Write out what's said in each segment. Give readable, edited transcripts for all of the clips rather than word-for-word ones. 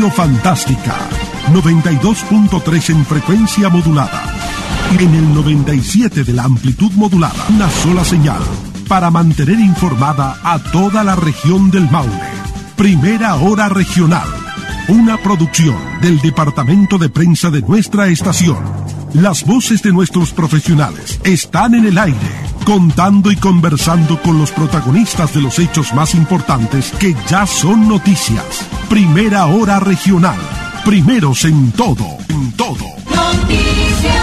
Radio Fantástica, 92.3 en frecuencia modulada. En el 97 de la amplitud modulada, una sola señal para mantener informada a toda la región del Maule. Primera Hora Regional, una producción del departamento de prensa de nuestra estación. Las voces de nuestros profesionales están en el aire, contando y conversando con los protagonistas de los hechos más importantes que ya son noticias. Primera Hora Regional, primeros en todo, en todo. Noticias.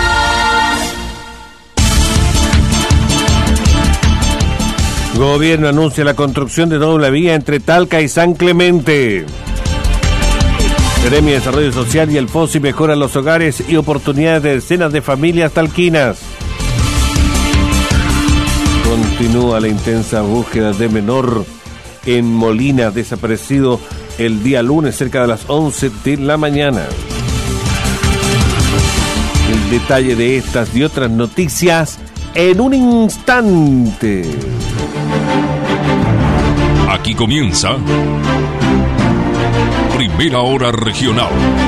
Gobierno anuncia la construcción de doble vía entre Talca y San Clemente. Seremi de Desarrollo Social y el FOSI mejoran los hogares y oportunidades de decenas de familias talquinas. Continúa la intensa búsqueda de menor en Molina, desaparecido el día lunes cerca de las 11 de la mañana. El detalle de estas y otras noticias en un instante. Aquí comienza Primera Hora Regional.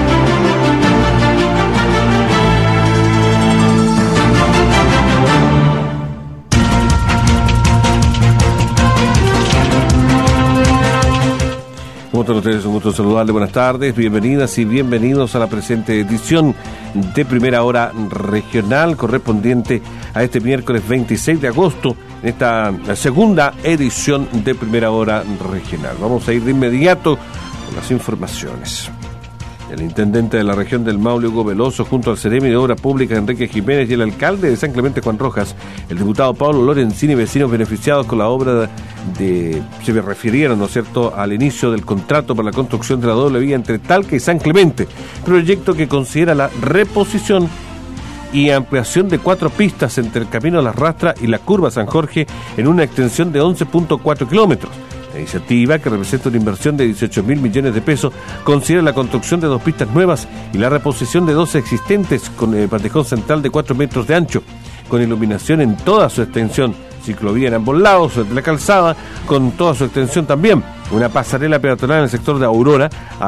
¿Cómo están ustedes? Un gusto saludarles. Buenas tardes, bienvenidas y bienvenidos a la presente edición de Primera Hora Regional correspondiente a este miércoles 26 de agosto, en esta segunda edición de Primera Hora Regional. Vamos a ir de inmediato con las informaciones. El intendente de la región del Maule, Hugo Veloso, junto al Seremi de Obra Pública, Enrique Jiménez, y el alcalde de San Clemente, Juan Rojas, el diputado Pablo Lorenzini, vecinos beneficiados con la obra se refirieron, ¿no es cierto?, al inicio del contrato para la construcción de la doble vía entre Talca y San Clemente, proyecto que considera la reposición y ampliación de 4 pistas entre el Camino Las Rastras y la Curva San Jorge en una extensión de 11.4 kilómetros. La iniciativa, que representa una inversión de 18.000 millones de pesos, considera la construcción de 2 pistas nuevas y la reposición de 2 existentes con bandejón central de 4 metros de ancho, con iluminación en toda su extensión, ciclovía en ambos lados de la calzada con toda su extensión también, una pasarela peatonal en el sector de Aurora,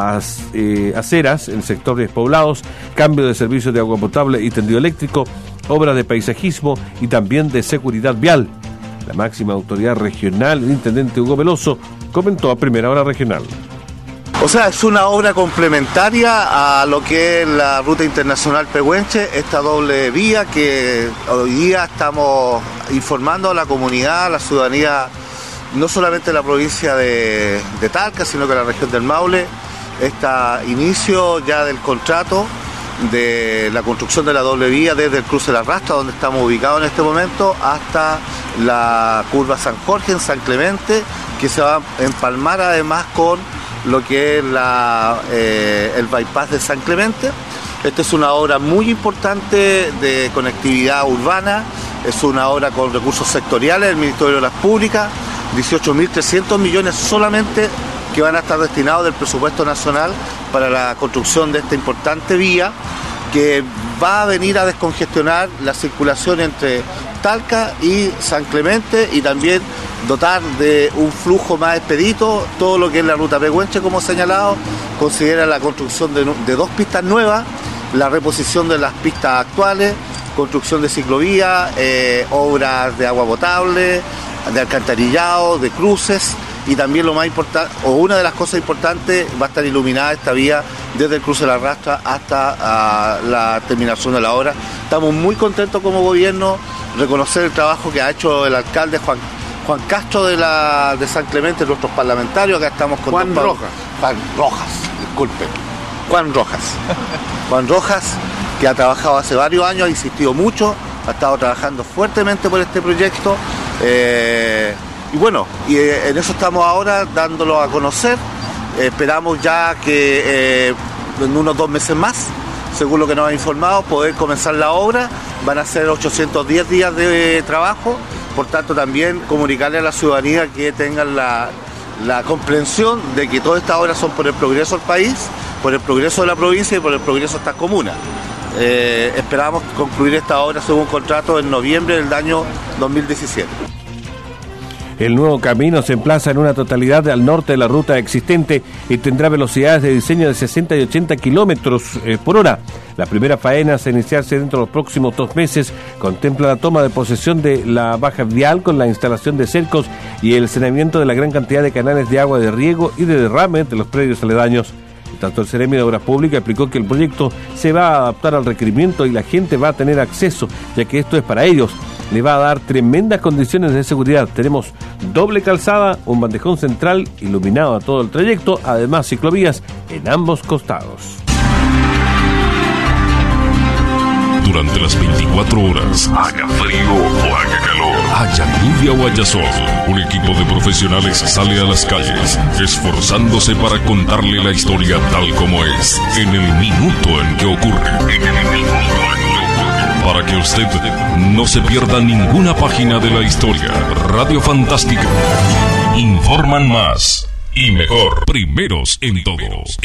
aceras en el sector de despoblados, cambio de servicios de agua potable y tendido eléctrico, obras de paisajismo y también de seguridad vial. La máxima autoridad regional, el intendente Hugo Veloso, comentó a Primera Hora Regional. O sea, es una obra complementaria a lo que es la Ruta Internacional Pehuenche, esta doble vía que hoy día estamos informando a la comunidad, a la ciudadanía, no solamente de la provincia de Talca, sino que de la región del Maule, este inicio ya del contrato de la construcción de la doble vía desde el cruce de la Rastra, donde estamos ubicados en este momento, hasta la curva San Jorge en San Clemente, que se va a empalmar además con lo que es el bypass de San Clemente. Esta es una obra muy importante de conectividad urbana, es una obra con recursos sectoriales del Ministerio de Obras Públicas, 18.300 millones solamente que van a estar destinados del presupuesto nacional para la construcción de esta importante vía, que va a venir a descongestionar la circulación entre Talca y San Clemente y también dotar de un flujo más expedito todo lo que es la ruta Pehuenche, como señalado. Considera la construcción de 2 pistas nuevas, la reposición de las pistas actuales, construcción de ciclovía, obras de agua potable, de alcantarillado, de cruces, y también lo más importante, o una de las cosas importantes, va a estar iluminada esta vía desde el cruce de la Rastra hasta la terminación de la obra. Estamos muy contentos como gobierno, reconocer el trabajo que ha hecho el alcalde Juan Castro de San Clemente, nuestros parlamentarios. Acá estamos con Juan Rojas, que ha trabajado hace varios años, ha insistido mucho, ha estado trabajando fuertemente por este proyecto. Y bueno, en eso estamos ahora dándolo a conocer. Esperamos ya que en unos 2 meses más, según lo que nos ha informado, poder comenzar la obra. Van a ser 810 días de trabajo, por tanto también comunicarle a la ciudadanía que tengan la comprensión de que todas estas obras son por el progreso del país, por el progreso de la provincia y por el progreso de estas comunas. Esperamos concluir esta obra según contrato en noviembre del año 2017. El nuevo camino se emplaza en una totalidad al norte de la ruta existente y tendrá velocidades de diseño de 60 y 80 kilómetros por hora. La primera faena a iniciarse dentro de los próximos 2 meses contempla la toma de posesión de la baja vial con la instalación de cercos y el saneamiento de la gran cantidad de canales de agua de riego y de derrame de los predios aledaños. Tanto el Seremi de Obras Públicas explicó que el proyecto se va a adaptar al requerimiento y la gente va a tener acceso, ya que esto es para ellos. Le va a dar tremendas condiciones de seguridad. Tenemos doble calzada, un bandejón central iluminado a todo el trayecto, además ciclovías en ambos costados. Durante las 24 horas, haga frío o haga calor, haya lluvia o haya sol, un equipo de profesionales sale a las calles, esforzándose para contarle la historia tal como es, en el minuto en que ocurre. Para que usted no se pierda ninguna página de la historia. Radio Fantástica. Informan más y mejor. Primeros en todo.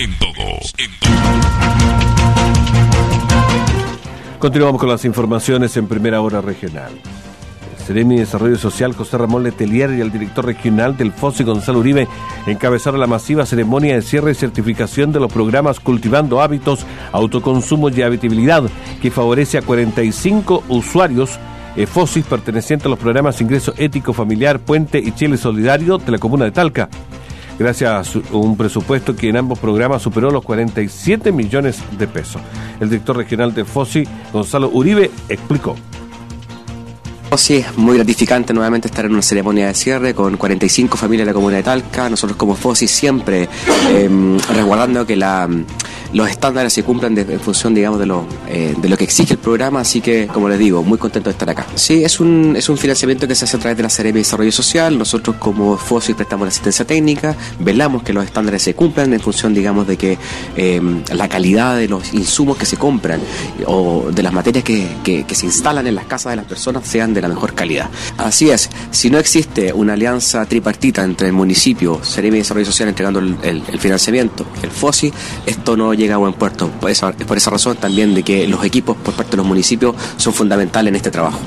Continuamos con las informaciones en Primera Hora Regional. El Seremi de Desarrollo Social, José Ramón Letelier, y el director regional del FOSI, Gonzalo Uribe, encabezaron la masiva ceremonia de cierre y certificación de los programas Cultivando Hábitos, Autoconsumo y Habitabilidad, que favorece a 45 usuarios FOSI pertenecientes a los programas Ingreso Ético Familiar, Puente y Chile Solidario de la comuna de Talca. Gracias a un presupuesto que en ambos programas superó los 47 millones de pesos. El director regional de FOSI, Gonzalo Uribe, explicó. Sí, es muy gratificante nuevamente estar en una ceremonia de cierre con 45 familias de la comuna de Talca. Nosotros como FOSI siempre resguardando que los estándares se cumplan en función, digamos, de lo que exige el programa, así que, como les digo, muy contento de estar acá. Sí, es un financiamiento que se hace a través de la Seremi de Desarrollo Social. Nosotros como FOSI prestamos la asistencia técnica, velamos que los estándares se cumplan en función, digamos, de que la calidad de los insumos que se compran o de las materias que se instalan en las casas de las personas sean de la mejor calidad. Así es, si no existe una alianza tripartita entre el municipio, Seremi de Desarrollo Social entregando el financiamiento, el FOSI, esto no llega a buen puerto. Por esa razón también de que los equipos por parte de los municipios son fundamentales en este trabajo.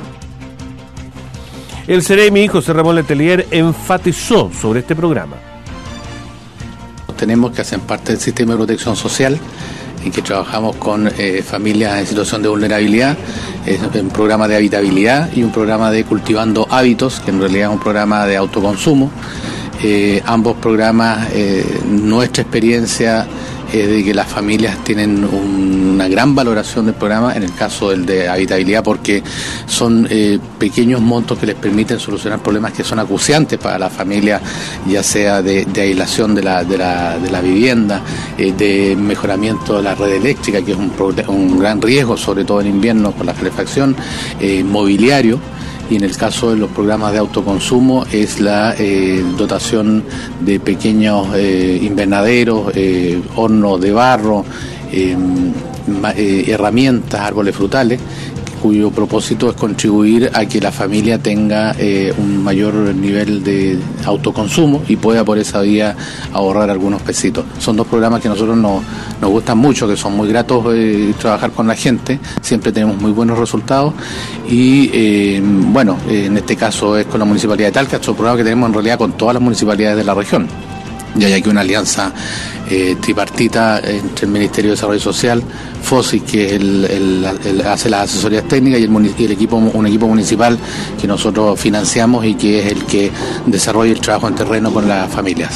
El Seremi, José Ramón Letelier, enfatizó sobre este programa. Tenemos que hacer parte del sistema de protección social, en que trabajamos con familias en situación de vulnerabilidad, es un programa de habitabilidad y un programa de Cultivando Hábitos, que en realidad es un programa de autoconsumo. Ambos programas, nuestra experiencia de que las familias tienen una gran valoración del programa, en el caso del de habitabilidad, porque son pequeños montos que les permiten solucionar problemas que son acuciantes para la familia, ya sea de aislación de la vivienda, de mejoramiento de la red eléctrica, que es un gran riesgo, sobre todo en invierno por la calefacción, mobiliario. Y en el caso de los programas de autoconsumo es la dotación de pequeños invernaderos, hornos de barro, herramientas, árboles frutales, cuyo propósito es contribuir a que la familia tenga un mayor nivel de autoconsumo y pueda por esa vía ahorrar algunos pesitos. Son dos programas que a nosotros nos gustan mucho, que son muy gratos trabajar con la gente, siempre tenemos muy buenos resultados y en este caso es con la Municipalidad de Talca, es un programa que tenemos en realidad con todas las municipalidades de la región. Y hay aquí una alianza tripartita entre el Ministerio de Desarrollo Social, FOSI, que hace las asesorías técnicas, y un equipo municipal que nosotros financiamos y que es el que desarrolla el trabajo en terreno con las familias.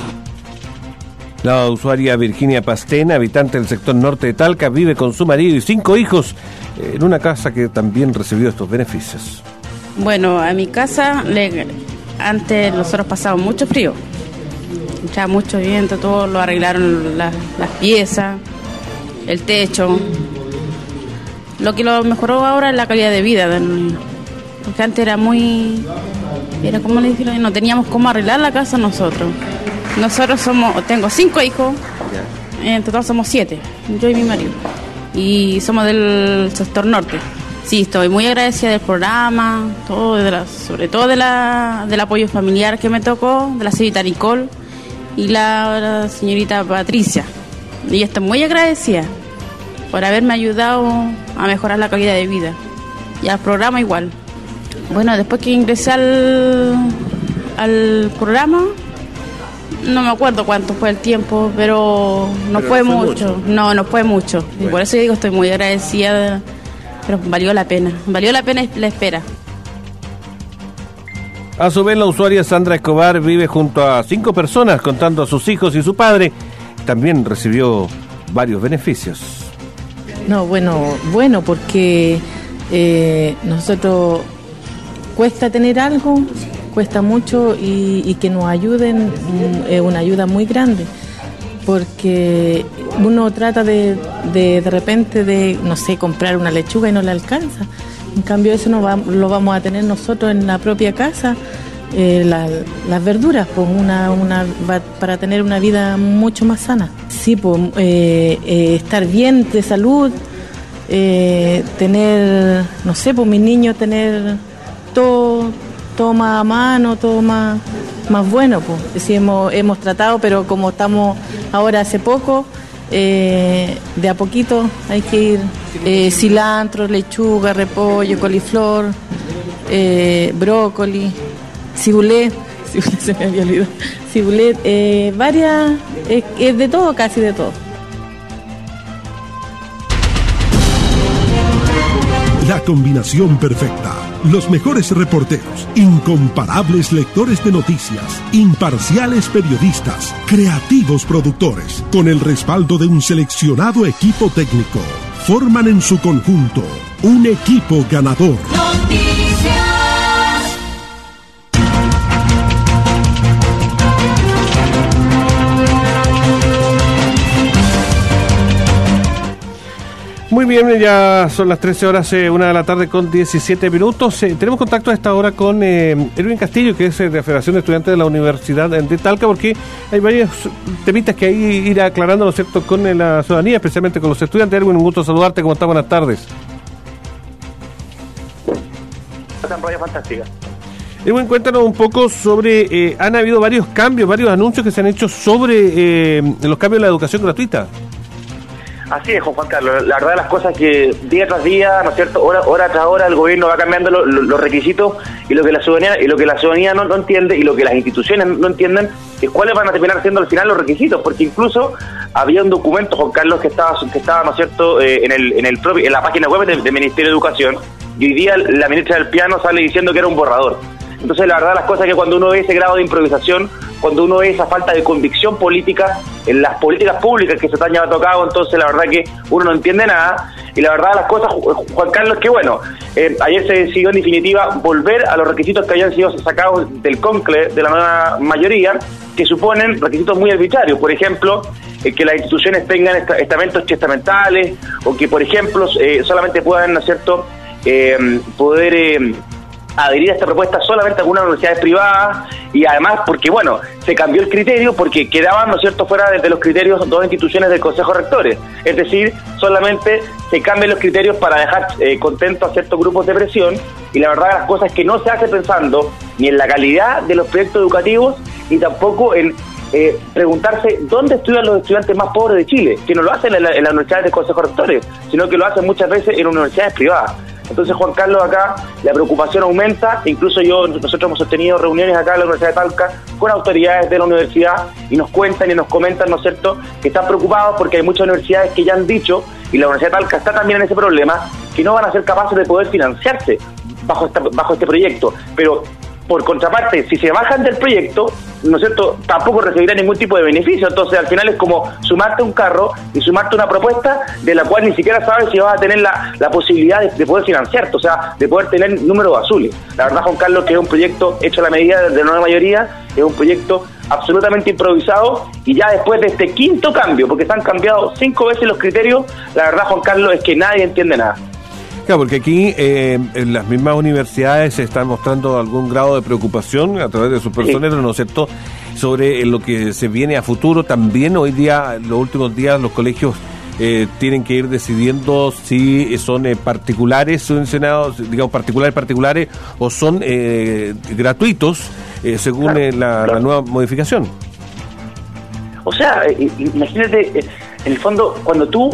La usuaria Virginia Pastén, habitante del sector norte de Talca, vive con su marido y 5 hijos en una casa que también recibió estos beneficios. Bueno, a mi casa antes nosotros pasábamos mucho frío. Ya mucho viento, todo lo arreglaron las piezas, el techo. Lo que lo mejoró ahora es la calidad de vida, porque antes era como le dijeron, no teníamos cómo arreglar la casa nosotros. Nosotros tengo 5 hijos, en total somos 7, yo y mi marido, y somos del sector norte. Sí, estoy muy agradecida del programa, sobre todo del apoyo familiar que me tocó, de la señorita Nicole y la señorita Patricia. Y estoy muy agradecida por haberme ayudado a mejorar la calidad de vida. Y al programa igual. Bueno, después que ingresé al programa. No me acuerdo cuánto fue el tiempo, pero no fue mucho. No fue mucho. Bueno. Y por eso digo, estoy muy agradecida, pero valió la pena la espera. A su vez, la usuaria Sandra Escobar vive junto a 5 personas, contando a sus hijos y su padre. También recibió varios beneficios. No, bueno, porque nosotros cuesta tener algo, cuesta mucho y que nos ayuden es una ayuda muy grande, porque uno trata de repente de, no sé, comprar una lechuga y no le alcanza. En cambio eso lo vamos a tener nosotros en la propia casa, las verduras, pues para tener una vida mucho más sana. Sí, pues estar bien de salud, tener, no sé, pues mis niños tener todo más a mano, todo más bueno, pues. Sí, hemos tratado, pero como estamos ahora hace poco, de a poquito hay que ir, cilantro, lechuga, repollo, coliflor, brócoli, cibulet, se me había olvidado, cibulet, varias, es de todo, casi de todo. La combinación perfecta. Los mejores reporteros, incomparables lectores de noticias, imparciales periodistas, creativos productores, con el respaldo de un seleccionado equipo técnico, forman en su conjunto un equipo ganador. Muy bien, ya son las 13 horas, 1 de la tarde con 17 minutos. Tenemos contacto a esta hora con Erwin Castillo, que es de la Federación de Estudiantes de la Universidad de Talca, porque hay varios temitas que ahí ir aclarando, ¿no es cierto?, con la ciudadanía, especialmente con los estudiantes. Erwin, un gusto saludarte. ¿Cómo estás? Buenas tardes. Radio Fantástica. Erwin, cuéntanos un poco sobre, han habido varios cambios, varios anuncios que se han hecho sobre los cambios en la educación gratuita. Así es, Juan Carlos. La verdad de las cosas es que día tras día, ¿no es cierto?, hora tras hora el gobierno va cambiando los requisitos, y lo que la ciudadanía no entiende, y lo que las instituciones no entienden, es cuáles van a terminar siendo al final los requisitos, porque incluso había un documento, Juan Carlos, que estaba, ¿no es cierto?, en la página web del Ministerio de Educación, y hoy día la ministra del Piano sale diciendo que era un borrador. Entonces, la verdad de las cosas es que cuando uno ve ese grado de improvisación, cuando uno ve esa falta de convicción política en las políticas públicas que se están llevando a cabo, entonces la verdad que uno no entiende nada. Y la verdad de las cosas, Juan Carlos, que bueno, ayer se decidió en definitiva volver a los requisitos que habían sido sacados del CONCLE, de la nueva mayoría, que suponen requisitos muy arbitrarios. Por ejemplo, que las instituciones tengan estamentos testamentales, o que, por ejemplo, solamente puedan, ¿no es cierto?, poder adherir a esta propuesta solamente algunas universidades privadas, y además porque, bueno, se cambió el criterio porque quedaban, ¿no es cierto?, fuera de los criterios 2 instituciones del Consejo de Rectores. Es decir, solamente se cambian los criterios para dejar contentos a ciertos grupos de presión, y la verdad de las cosas es que no se hace pensando ni en la calidad de los proyectos educativos, ni tampoco en preguntarse dónde estudian los estudiantes más pobres de Chile, que no lo hacen en las universidades del Consejo de Rectores, sino que lo hacen muchas veces en universidades privadas. Entonces, Juan Carlos, acá la preocupación aumenta. Incluso nosotros hemos sostenido reuniones acá en la Universidad de Talca con autoridades de la universidad, y nos cuentan y nos comentan, ¿no es cierto?, que están preocupados porque hay muchas universidades que ya han dicho, y la Universidad de Talca está también en ese problema, que no van a ser capaces de poder financiarse bajo este proyecto. Pero, por contraparte, si se bajan del proyecto, ¿no es cierto?, tampoco recibirán ningún tipo de beneficio. Entonces, al final es como sumarte un carro y sumarte una propuesta de la cual ni siquiera sabes si vas a tener la posibilidad de poder financiarte, o sea, de poder tener números azules. La verdad, Juan Carlos, que es un proyecto hecho a la medida de la nueva mayoría, es un proyecto absolutamente improvisado, y ya después de este quinto cambio, porque se han cambiado 5 veces los criterios, la verdad, Juan Carlos, es que nadie entiende nada. Claro, porque aquí en las mismas universidades se están mostrando algún grado de preocupación a través de sus personeros, ¿no es cierto?, sobre lo que se viene a futuro. También hoy día, en los últimos días, los colegios tienen que ir decidiendo si son particulares subvencionados, digamos particulares, o son gratuitos, según la nueva modificación. O sea, imagínate, en el fondo, cuando tú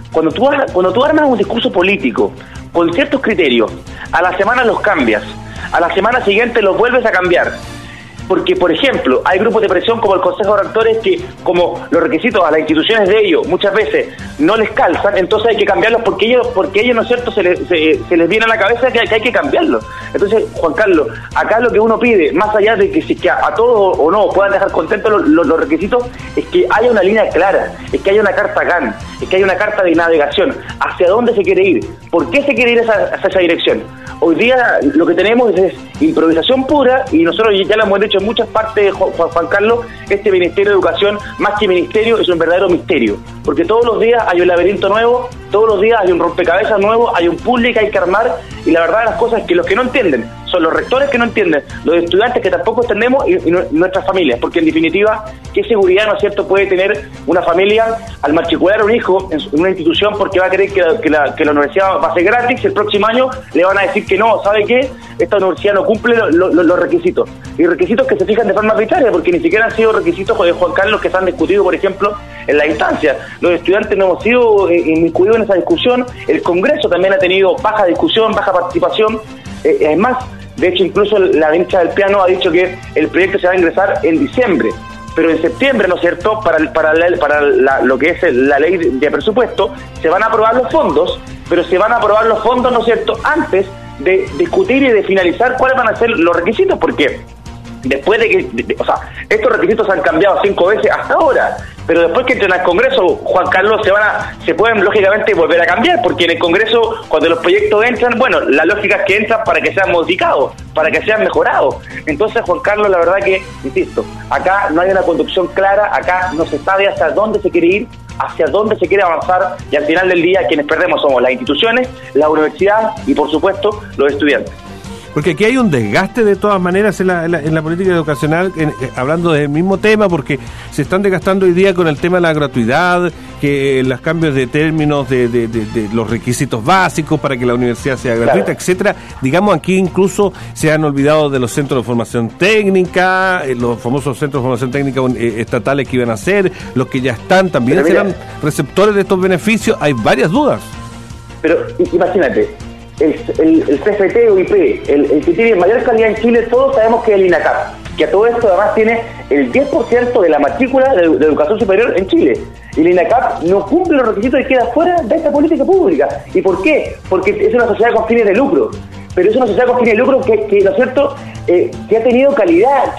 armas un discurso político con ciertos criterios, a la semana los cambias, a la semana siguiente los vuelves a cambiar, porque, por ejemplo, hay grupos de presión como el Consejo de Rectores que, como los requisitos a las instituciones de ellos muchas veces no les calzan, entonces hay que cambiarlos porque ellos ¿no es cierto?, se les viene a la cabeza que hay que cambiarlos. Entonces, Juan Carlos, acá lo que uno pide, más allá de que a todos o no puedan dejar contentos los requisitos, es que haya una línea clara, es que haya una carta GAN, es que haya una carta de navegación, hacia dónde se quiere ir, por qué se quiere ir hacia esa dirección. Hoy día lo que tenemos es improvisación pura, y nosotros ya lo hemos dicho en muchas partes, Juan Carlos, este Ministerio de Educación, más que ministerio, es un verdadero misterio, porque todos los días hay un laberinto nuevo, todos los días hay un rompecabezas nuevo, hay un puzzle que hay que armar, y la verdad de las cosas es que los que no entienden son los rectores que no entienden, los estudiantes que tampoco entendemos y nuestras familias, porque en definitiva, ¿qué seguridad, no es cierto, puede tener una familia al matricular a un hijo en una institución porque va a creer que la universidad va a ser gratis, el próximo año le van a decir que no, ¿sabe qué? Esta universidad no cumple los requisitos, y requisitos que se fijan de forma arbitraria, porque ni siquiera han sido requisitos de Juan Carlos que se han discutido, por ejemplo, en la instancia. Los estudiantes no hemos sido inmiscuidos en esa discusión, el Congreso también ha tenido baja discusión, baja participación, es más, de hecho incluso la ministra del Piano ha dicho que el proyecto se va a ingresar en diciembre, pero en septiembre, ¿no es cierto?, para lo que es la ley de presupuesto, se van a aprobar los fondos, pero se van a aprobar los fondos, ¿no es cierto?, antes de discutir y de finalizar cuáles van a ser los requisitos, porque después de que, estos requisitos se han cambiado 5 veces hasta ahora, pero después que entren al Congreso, Juan Carlos, se pueden lógicamente volver a cambiar, porque en el Congreso, cuando los proyectos entran, bueno, la lógica es que entran para que sean modificados, para que sean mejorados. Entonces, Juan Carlos, la verdad que, insisto, acá no hay una conducción clara, acá no se sabe hacia dónde se quiere ir, hacia dónde se quiere avanzar, y al final del día quienes perdemos somos las instituciones, la universidad y, por supuesto, los estudiantes. Porque aquí hay un desgaste de todas maneras en la política educacional, hablando del mismo tema, porque se están desgastando hoy día con el tema de la gratuidad, que los cambios de términos de los requisitos básicos para que la universidad sea gratuita, claro, etcétera. Digamos, aquí incluso se han olvidado de los centros de formación técnica, los famosos centros de formación técnica estatales que iban a ser, los que ya están también serán receptores de estos beneficios. Hay varias dudas. Pero imagínate, el CFT o IP, el que tiene mayor calidad en Chile, todos sabemos que es el INACAP, que a todo esto además tiene el 10% de la matrícula de educación superior en Chile. Y el INACAP no cumple los requisitos y queda fuera de esta política pública. ¿Y por qué? Porque es una sociedad con fines de lucro. Pero es una sociedad con fines de lucro que ¿no es cierto?, que ha tenido calidad,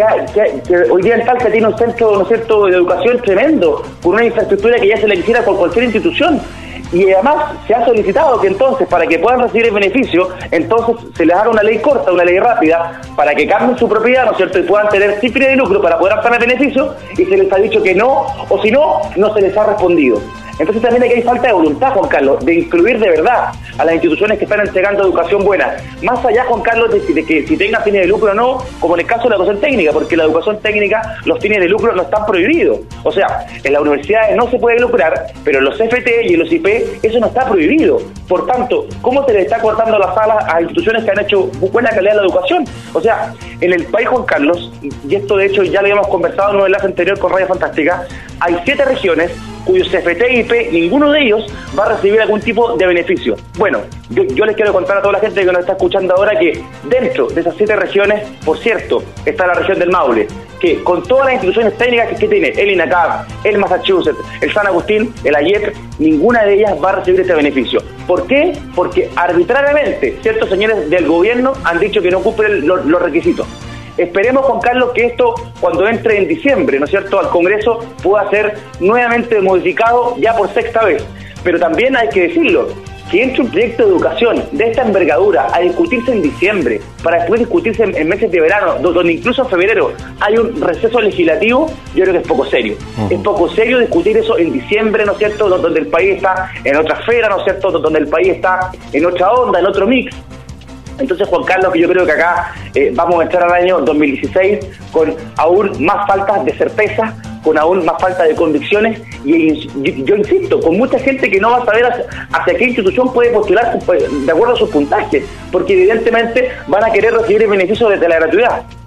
que hoy día en Talca tiene un centro, ¿no es cierto?, de educación tremendo, con una infraestructura que ya se le quisiera por cualquier institución. Y además se ha solicitado que entonces, para que puedan recibir el beneficio, entonces se les haga una ley corta, una ley rápida, para que cambien su propiedad, ¿no es cierto?, y puedan tener sin fines de lucro para poder obtener beneficio, y se les ha dicho que no, o si no, no se les ha respondido. Entonces también aquí hay falta de voluntad, Juan Carlos, de incluir de verdad a las instituciones que están entregando educación buena. Más allá, Juan Carlos, de que si tengan fines de lucro o no, como en el caso de la educación técnica, porque la educación técnica, los fines de lucro no están prohibidos. O sea, en las universidades no se puede lucrar, pero en los CFT y en los IP eso no está prohibido. Por tanto, ¿cómo se le está cortando las alas a instituciones que han hecho buena calidad de la educación? O sea, en el país, Juan Carlos, y esto de hecho ya lo habíamos conversado en un enlace anterior con Radio Fantástica, hay 7 regiones cuyos CFT y IP, ninguno de ellos va a recibir algún tipo de beneficio. Bueno, yo les quiero contar a toda la gente que nos está escuchando ahora que dentro de esas 7 regiones, por cierto, está la región del Maule, que con todas las instituciones técnicas que tiene, el INACAP, el Massachusetts, el San Agustín, el AIEP, ninguna de ellas va a recibir este beneficio. ¿Por qué? Porque arbitrariamente ciertos señores del gobierno han dicho que no cumplen los requisitos. Esperemos, Juan Carlos, que esto, cuando entre en diciembre, ¿no es cierto?, al Congreso, pueda ser nuevamente modificado ya por 6ª vez. Pero también hay que decirlo, que entre un proyecto de educación de esta envergadura a discutirse en diciembre, para después discutirse en meses de verano, donde incluso en febrero hay un receso legislativo, yo creo que es poco serio. Es poco serio discutir eso en diciembre, ¿no es cierto?, donde el país está en otra esfera, ¿no es cierto?, donde el país está en otra onda, en otro mix. Entonces, Juan Carlos, que yo creo que acá vamos a entrar al año 2016 con aún más faltas de certeza, con aún más falta de convicciones, y yo insisto, con mucha gente que no va a saber hacia qué institución puede postular de acuerdo a sus puntajes, porque evidentemente van a querer recibir el beneficio desde la gratuidad.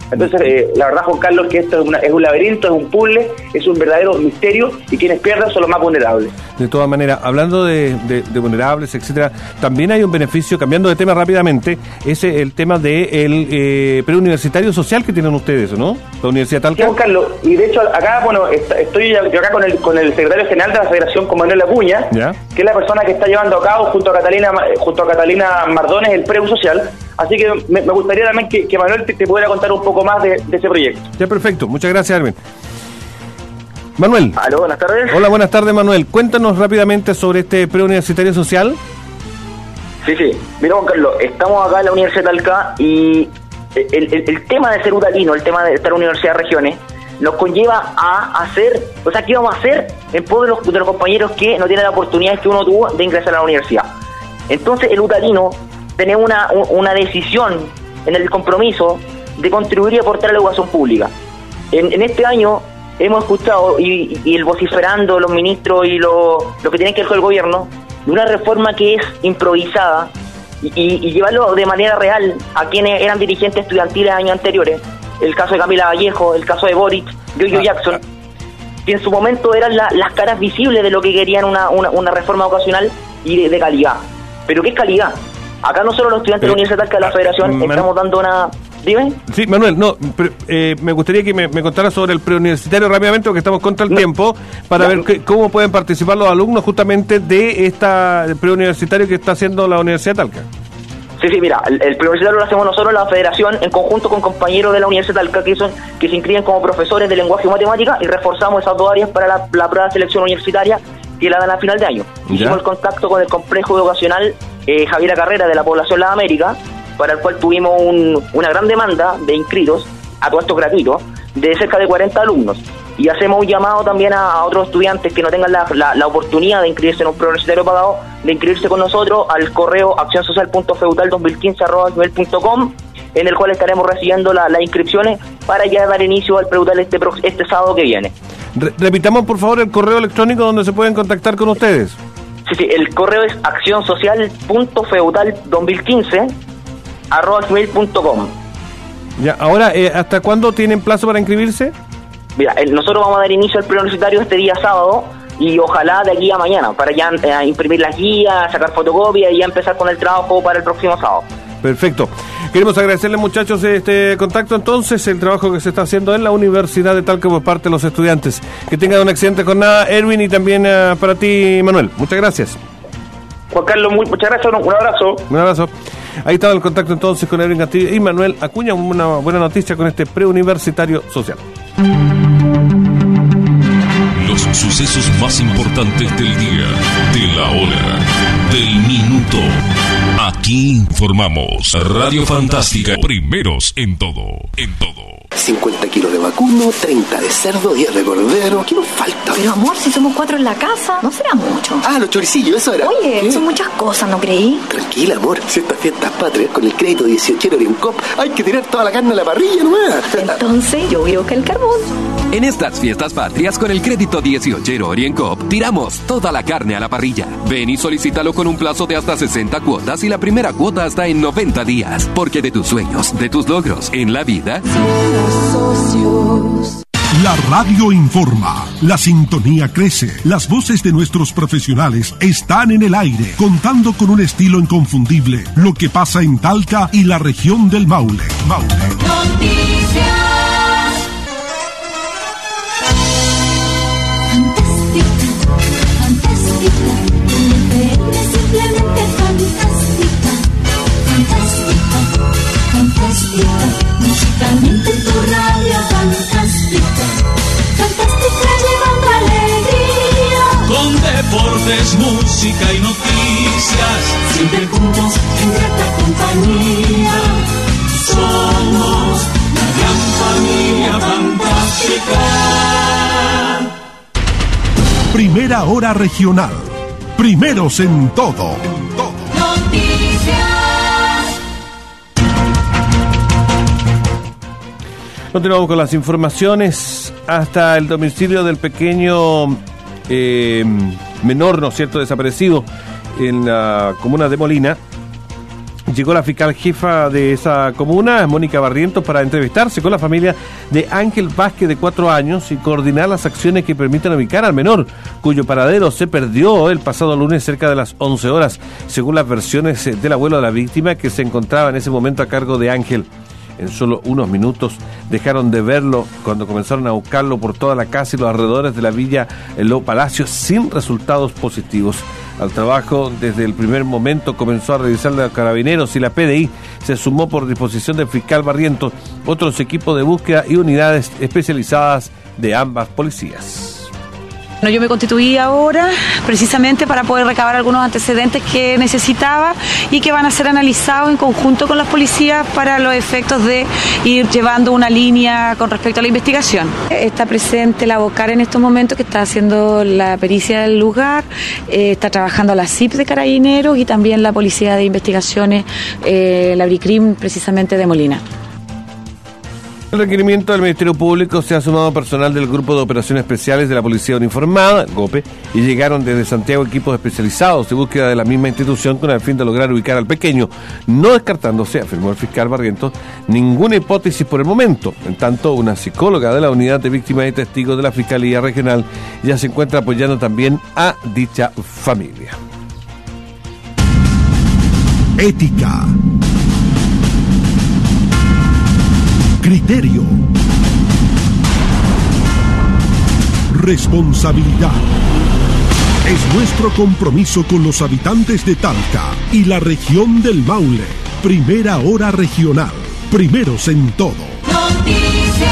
Entonces, la verdad, Juan Carlos, que esto es un laberinto, es un puzzle, es un verdadero misterio, y quienes pierden son los más vulnerables. De todas maneras, hablando de vulnerables, etcétera, también hay un beneficio, cambiando de tema rápidamente, es el tema del preuniversitario social que tienen ustedes, ¿no? La Universidad Talca. Sí, Juan Carlos, y de hecho acá, estoy yo acá con el secretario general de la Federación, con Manuel Acuña, ¿ya? Que es la persona que está llevando a cabo junto a Catalina Mardones el preu social. Así que me gustaría también que Manuel te pudiera contar un poco más de ese proyecto. Ya, perfecto. Muchas gracias, Armin. Manuel. Aló, buenas tardes. Hola, buenas tardes, Manuel. Cuéntanos rápidamente sobre este preuniversitario social. Sí. Mira, Juan Carlos, estamos acá en la Universidad de Talca y el tema de ser utalino, el tema de estar en Universidad de Regiones, nos conlleva a hacer, o sea, ¿qué vamos a hacer en pos de los compañeros que no tienen la oportunidad que uno tuvo de ingresar a la universidad? Entonces, el utalino tiene una decisión en el compromiso de contribuir y aportar a la educación pública. En este año hemos escuchado y el vociferando los ministros y lo que tienen que ver con el gobierno de una reforma que es improvisada y llevarlo de manera real a quienes eran dirigentes estudiantiles años anteriores. El caso de Camila Vallejo, el caso de Boric, Giorgio Jackson, que en su momento eran las caras visibles de lo que querían una reforma educacional y de calidad. ¿Pero qué es calidad? Acá no solo los estudiantes de la Universidad Talca de la Federación estamos dando una... ¿Dime? Sí, Manuel, me gustaría que me contaras sobre el preuniversitario rápidamente, porque estamos contra el tiempo, para ver cómo pueden participar los alumnos justamente de esta preuniversitario que está haciendo la Universidad Talca. Sí, mira, el preuniversitario lo hacemos nosotros, la Federación, en conjunto con compañeros de la Universidad Talca que se inscriben como profesores de lenguaje y matemática, y reforzamos esas dos áreas para la prueba de selección universitaria que la dan a final de año. Hicimos el contacto con el complejo educacional Javiera Carrera de la población La América, para el cual tuvimos una gran demanda de inscritos, a todo esto gratuito, de cerca de 40 alumnos. Y hacemos un llamado también a otros estudiantes que no tengan la oportunidad de inscribirse en un preuniversitario pagado, de inscribirse con nosotros al correo accionsocial.feudal2015@gmail.com, en el cual estaremos recibiendo las inscripciones para ya dar inicio al preudal este sábado que viene. Repitamos, por favor, el correo electrónico donde se pueden contactar con ustedes. Sí, el correo es accionsocial.feudal2015@gmail.com. Ya, ahora, ¿hasta cuándo tienen plazo para inscribirse? Mira, nosotros vamos a dar inicio al preuniversitario este día sábado, y ojalá de aquí a mañana, para ya imprimir las guías, sacar fotocopias y ya empezar con el trabajo para el próximo sábado. Perfecto. Queremos agradecerles, muchachos, este contacto, entonces, el trabajo que se está haciendo en la Universidad de Talca por parte de los estudiantes. Que tengan una excelente jornada, Erwin, y también para ti, Manuel. Muchas gracias. Juan Carlos, muchas gracias, un abrazo. Un abrazo. Ahí estaba el contacto entonces con Erwin Castillo y Manuel Acuña. Una buena noticia con este preuniversitario social. Los sucesos más importantes del día, de la hora, del minuto. Aquí informamos. Radio Fantástica, primeros en todo, 50 kilos de vacuno, 30 de cerdo, 10 de cordero. ¿Qué nos falta? Pero amor, si somos 4 en la casa, no será mucho. Ah, los choricillos, eso era. Oye, ¿qué? Son muchas cosas, ¿no creí? Tranquila, amor, si estas fiestas patrias con el crédito 18 Oriencop, hay que tirar toda la carne a la parrilla, ¿no? Entonces yo voy a buscar el carbón. En estas fiestas patrias con el crédito 18 Oriencop, tiramos toda la carne a la parrilla. Ven y solicítalo con un plazo de hasta 60 cuotas y la primera cuota hasta en 90 días. Porque de tus sueños, de tus logros en la vida... La radio informa, la sintonía crece, las voces de nuestros profesionales están en el aire, contando con un estilo inconfundible, lo que pasa en Talca y la región del Maule. Noticias. Fantástica, simplemente fantástica, musicalmente tu radio fantástica, llevando alegría. Con deportes, música y noticias, siempre juntos en grata compañía. Somos la gran familia fantástica. Primera hora regional. Primeros en todo. Noticias. Continuamos con las informaciones. Hasta el domicilio del pequeño menor, ¿no es cierto?, desaparecido en la comuna de Molina, Llegó la fiscal jefa de esa comuna, Mónica Barrientos, para entrevistarse con la familia de Ángel Vázquez, de 4 años, y coordinar las acciones que permitan ubicar al menor, cuyo paradero se perdió el pasado lunes cerca de las 11 horas, según las versiones del abuelo de la víctima, que se encontraba en ese momento a cargo de Ángel. En solo unos minutos dejaron de verlo cuando comenzaron a buscarlo por toda la casa y los alrededores de la villa Lo Palacio, sin resultados positivos. Al trabajo, desde el primer momento, comenzó a revisar los carabineros y la PDI se sumó por disposición del fiscal Barrientos, otros equipos de búsqueda y unidades especializadas de ambas policías. Bueno, yo me constituí ahora precisamente para poder recabar algunos antecedentes que necesitaba y que van a ser analizados en conjunto con las policías para los efectos de ir llevando una línea con respecto a la investigación. Está presente la Bocar en estos momentos, que está haciendo la pericia del lugar, está trabajando la CIP de Carabineros y también la Policía de Investigaciones, la BRICRIM precisamente de Molina. El requerimiento del Ministerio Público se ha sumado personal del Grupo de Operaciones Especiales de la Policía Uniformada, GOPE, y llegaron desde Santiago equipos especializados de búsqueda de la misma institución con el fin de lograr ubicar al pequeño, no descartándose, afirmó el fiscal Barrientos, ninguna hipótesis por el momento. En tanto, una psicóloga de la Unidad de Víctimas y Testigos de la Fiscalía Regional ya se encuentra apoyando también a dicha familia. Ética. Criterio. Responsabilidad. Es nuestro compromiso con los habitantes de Talca y la región del Maule. Primera Hora Regional. Primeros en todo. Noticias.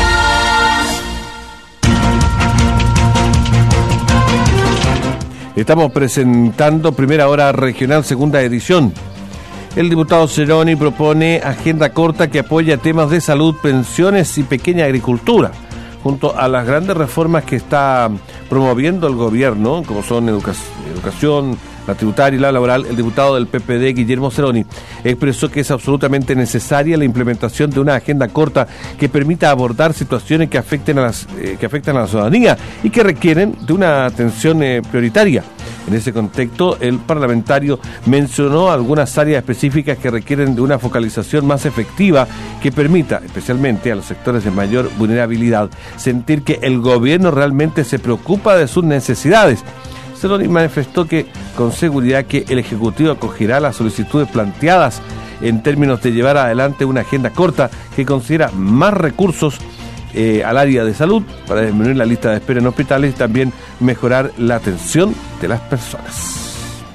Estamos presentando Primera Hora Regional, segunda edición. El diputado Ceroni propone agenda corta que apoya temas de salud, pensiones y pequeña agricultura, junto a las grandes reformas que está promoviendo el gobierno, como son educación, la tributaria y la laboral. El diputado del PPD, Guillermo Ceroni, expresó que es absolutamente necesaria la implementación de una agenda corta que permita abordar situaciones que afecten a la ciudadanía y que requieren de una atención prioritaria. En ese contexto, el parlamentario mencionó algunas áreas específicas que requieren de una focalización más efectiva que permita, especialmente a los sectores de mayor vulnerabilidad, sentir que el gobierno realmente se preocupa de sus necesidades. Ceroni manifestó que con seguridad que el Ejecutivo acogerá las solicitudes planteadas en términos de llevar adelante una agenda corta que considera más recursos al área de salud para disminuir la lista de espera en hospitales y también mejorar la atención de las personas.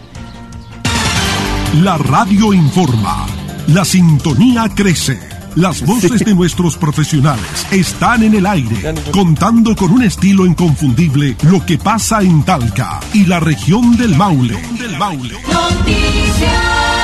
La radio informa. La sintonía crece. Las voces de nuestros profesionales están en el aire, contando con un estilo inconfundible lo que pasa en Talca y la región del Maule. Noticias.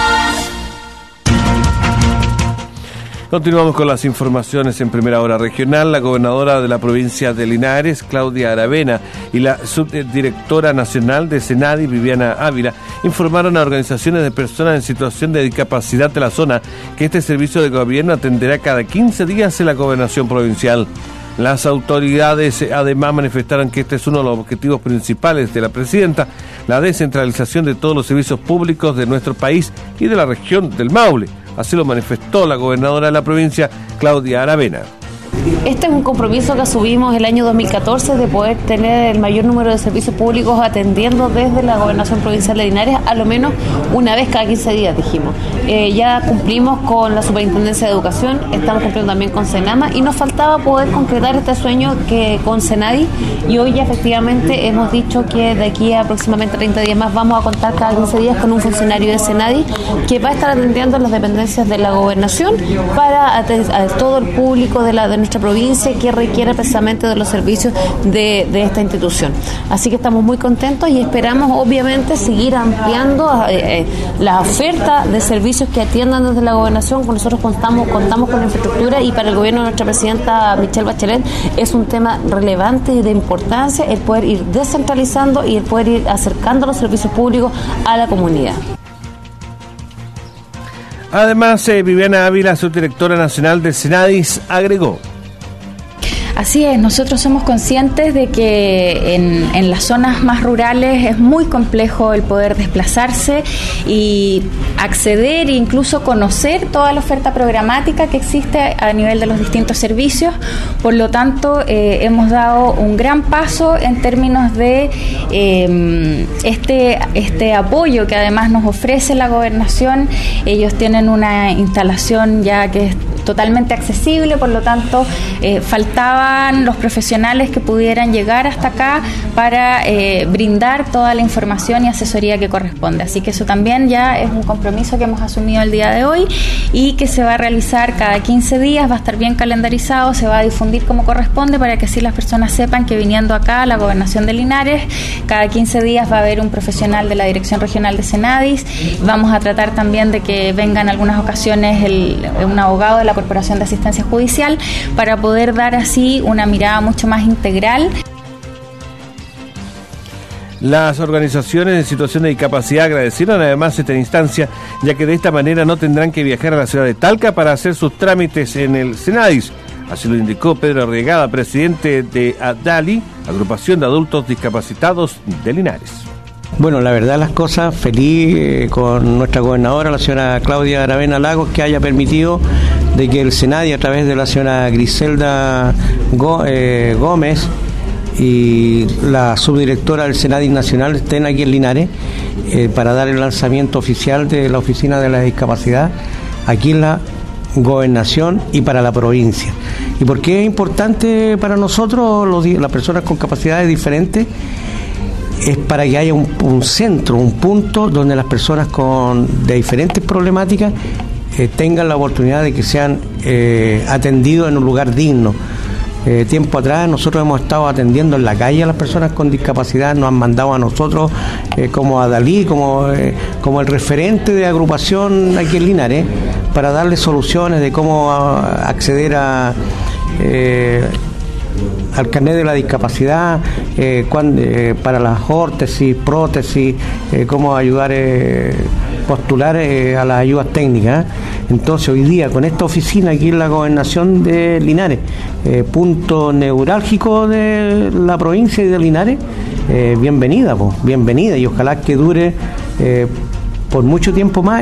Continuamos con las informaciones en Primera Hora Regional. La gobernadora de la provincia de Linares, Claudia Aravena, y la subdirectora nacional de Senadi, Viviana Ávila, informaron a organizaciones de personas en situación de discapacidad de la zona que este servicio de gobierno atenderá cada 15 días en la gobernación provincial. Las autoridades además manifestaron que este es uno de los objetivos principales de la presidenta, la descentralización de todos los servicios públicos de nuestro país y de la región del Maule. Así lo manifestó la gobernadora de la provincia, Claudia Aravena. Este es un compromiso que asumimos el año 2014 de poder tener el mayor número de servicios públicos atendiendo desde la Gobernación Provincial de Linares, a lo menos una vez cada 15 días, dijimos. Ya cumplimos con la Superintendencia de Educación, estamos cumpliendo también con Senama y nos faltaba poder concretar este sueño que con Senadi, y hoy ya efectivamente hemos dicho que de aquí a aproximadamente 30 días más vamos a contar cada 15 días con un funcionario de Senadi que va a estar atendiendo las dependencias de la Gobernación para a todo el público de nuestra provincia que requiere precisamente de los servicios de esta institución. Así que estamos muy contentos y esperamos obviamente seguir ampliando la oferta de servicios que atiendan desde la gobernación. Nosotros contamos con la infraestructura y para el gobierno de nuestra presidenta Michelle Bachelet es un tema relevante y de importancia el poder ir descentralizando y el poder ir acercando los servicios públicos a la comunidad. Además, Viviana Ávila, subdirectora nacional de Senadis, agregó: Así es, nosotros somos conscientes de que en las zonas más rurales es muy complejo el poder desplazarse y acceder e incluso conocer toda la oferta programática que existe a nivel de los distintos servicios. Por lo tanto, hemos dado un gran paso en términos de este apoyo que además nos ofrece la gobernación. Ellos tienen una instalación ya que es totalmente accesible, por lo tanto faltaban los profesionales que pudieran llegar hasta acá para brindar toda la información y asesoría que corresponde. Así que eso también ya es un compromiso que hemos asumido el día de hoy y que se va a realizar cada 15 días, va a estar bien calendarizado, se va a difundir como corresponde para que así las personas sepan que viniendo acá a la Gobernación de Linares, cada 15 días va a haber un profesional de la Dirección Regional de Senadis. Vamos a tratar también de que venga en algunas ocasiones un abogado de la Corporación de Asistencia Judicial para poder dar así una mirada mucho más integral. Las organizaciones en situación de discapacidad agradecieron además esta instancia, ya que de esta manera no tendrán que viajar a la ciudad de Talca para hacer sus trámites en el Senadis. Así lo indicó Pedro Arriagada, presidente de ADALI, Agrupación de Adultos Discapacitados de Linares. Bueno, la verdad las cosas, feliz con nuestra gobernadora, la señora Claudia Aravena Lagos, que haya permitido de que el Senadi, a través de la señora Griselda Gómez y la subdirectora del Senadi Nacional, estén aquí en Linares para dar el lanzamiento oficial de la Oficina de la Discapacidad aquí en la gobernación y para la provincia. ¿Y por qué es importante para nosotros, las personas con capacidades diferentes? Es para que haya un centro, un punto donde las personas de diferentes problemáticas tengan la oportunidad de que sean atendidos en un lugar digno. Tiempo atrás nosotros hemos estado atendiendo en la calle a las personas con discapacidad, nos han mandado a nosotros como a Dalí, como el referente de agrupación aquí en Linares, para darle soluciones de cómo acceder al carnet de la discapacidad, para las órtesis, prótesis, cómo ayudar, postular a las ayudas técnicas. Entonces hoy día con esta oficina aquí en la gobernación de Linares, punto neurálgico de la provincia y de Linares, bienvenida y ojalá que dure por mucho tiempo más.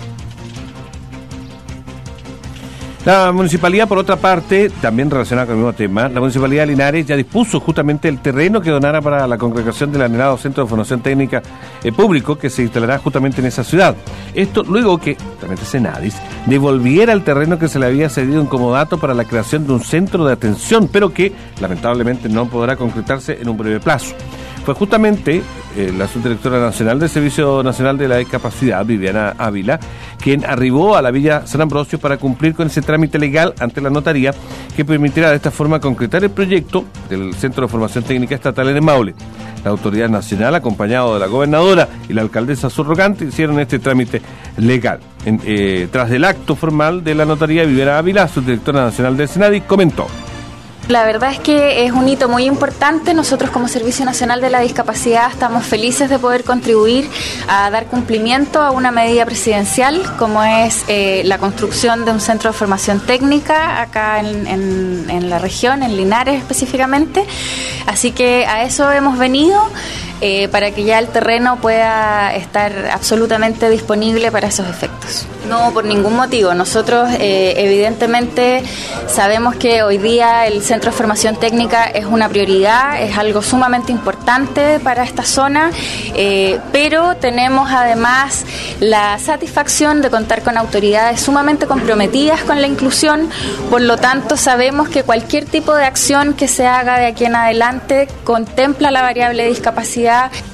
La municipalidad, por otra parte, también relacionada con el mismo tema, la municipalidad de Linares ya dispuso justamente el terreno que donara para la congregación del anhelado Centro de Formación Técnica Público, que se instalará justamente en esa ciudad. Esto luego que, justamente Senadis, devolviera el terreno que se le había cedido en comodato para la creación de un centro de atención, pero que lamentablemente no podrá concretarse en un breve plazo. Fue justamente la subdirectora nacional del Servicio Nacional de la Discapacidad, Viviana Ávila, quien arribó a la Villa San Ambrosio para cumplir con ese trámite legal ante la notaría que permitirá de esta forma concretar el proyecto del Centro de Formación Técnica Estatal en el Maule. La autoridad nacional, acompañado de la gobernadora y la alcaldesa subrogante, hicieron este trámite legal. Tras del acto formal de la notaría, Viviana Ávila, subdirectora nacional del Senadi, comentó: La verdad es que es un hito muy importante. Nosotros como Servicio Nacional de la Discapacidad estamos felices de poder contribuir a dar cumplimiento a una medida presidencial como es la construcción de un centro de formación técnica acá en la región, en Linares específicamente. Así que a eso hemos venido. Para que ya el terreno pueda estar absolutamente disponible para esos efectos. No, por ningún motivo. Nosotros evidentemente sabemos que hoy día el Centro de Formación Técnica es una prioridad, es algo sumamente importante para esta zona, pero tenemos además la satisfacción de contar con autoridades sumamente comprometidas con la inclusión. Por lo tanto, sabemos que cualquier tipo de acción que se haga de aquí en adelante contempla la variable discapacidad.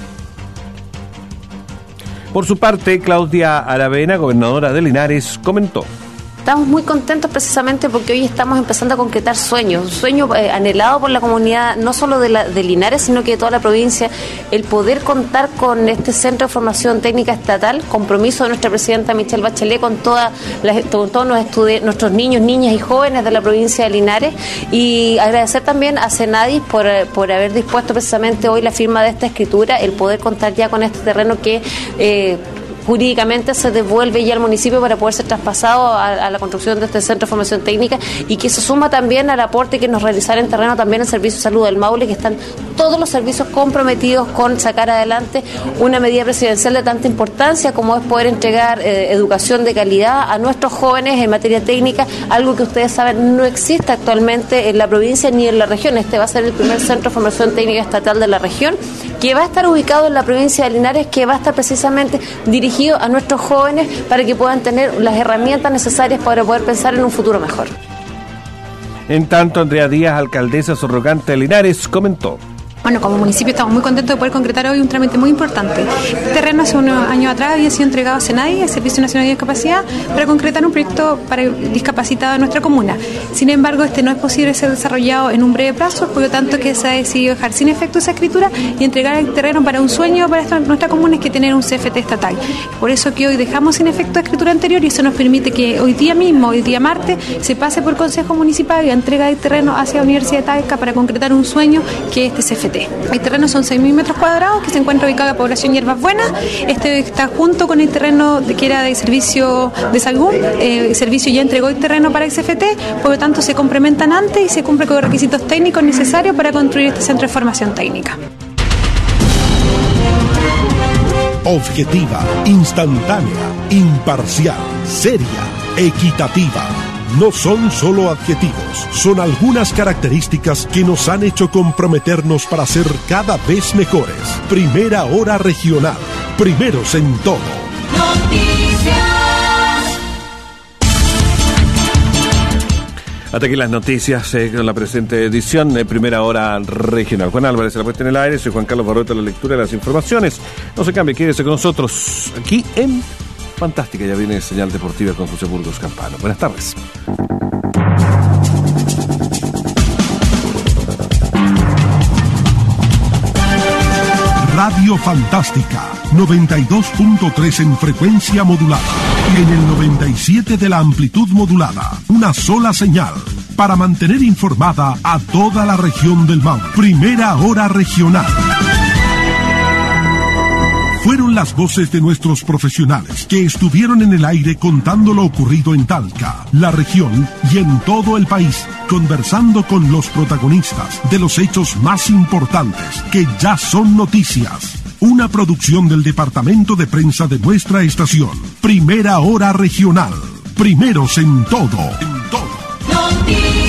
Por su parte, Claudia Aravena, gobernadora de Linares, comentó: Estamos muy contentos precisamente porque hoy estamos empezando a concretar sueños, un sueño anhelado por la comunidad, no solo de Linares, sino que de toda la provincia, el poder contar con este Centro de Formación Técnica Estatal, compromiso de nuestra presidenta Michelle Bachelet con todos nuestros niños, niñas y jóvenes de la provincia de Linares, y agradecer también a Senadis por haber dispuesto precisamente hoy la firma de esta escritura, el poder contar ya con este terreno que jurídicamente se devuelve ya al municipio para poder ser traspasado a la construcción de este centro de formación técnica, y que se suma también al aporte que nos realizará en terreno también el Servicio de Salud del Maule, que están todos los servicios comprometidos con sacar adelante una medida presidencial de tanta importancia como es poder entregar educación de calidad a nuestros jóvenes en materia técnica, algo que ustedes saben no existe actualmente en la provincia ni en la región. Este va a ser el primer centro de formación técnica estatal de la región, que va a estar ubicado en la provincia de Linares, que va a estar precisamente dirigido a nuestros jóvenes para que puedan tener las herramientas necesarias para poder pensar en un futuro mejor. En tanto, Andrea Díaz, alcaldesa subrogante de Linares, comentó: Bueno, como municipio estamos muy contentos de poder concretar hoy un trámite muy importante. Este terreno hace unos años atrás había sido entregado a SENADI, el Servicio Nacional de Discapacidad, para concretar un proyecto para discapacitados de nuestra comuna. Sin embargo, este no es posible ser desarrollado en un breve plazo, por lo tanto que se ha decidido dejar sin efecto esa escritura y entregar el terreno para un sueño para nuestra comuna, es que tener un CFT estatal. Por eso que hoy dejamos sin efecto la escritura anterior, y eso nos permite que hoy día mismo, hoy día martes, se pase por Consejo Municipal y entrega el terreno hacia la Universidad de Talca para concretar un sueño que es este CFT. El terreno son 6.000 metros cuadrados que se encuentra ubicado en la población Hierbas Buenas. Este está junto con el terreno que era del servicio de salud. El servicio ya entregó el terreno para el CFT, por lo tanto se complementan antes y se cumple con los requisitos técnicos necesarios para construir este centro de formación técnica. Objetiva, instantánea, imparcial, seria, equitativa. No son solo adjetivos, son algunas características que nos han hecho comprometernos para ser cada vez mejores. Primera Hora Regional, primeros en todo. Noticias. Hasta aquí las noticias con la presente edición de Primera Hora Regional. Juan Álvarez, la puesta en el aire, soy Juan Carlos Barroeta, la lectura de las informaciones. No se cambie, quédese con nosotros aquí en Fantástica. Ya viene Señal Deportiva con José Burgos Campano. Buenas tardes. Radio Fantástica, 92.3 en frecuencia modulada y en el 97 de la amplitud modulada. Una sola señal para mantener informada a toda la región del Maule. Primera Hora Regional. Fueron las voces de nuestros profesionales que estuvieron en el aire contando lo ocurrido en Talca, la región y en todo el país, conversando con los protagonistas de los hechos más importantes que ya son noticias. Una producción del Departamento de Prensa de nuestra estación. Primera Hora Regional. Primeros en todo. En todo.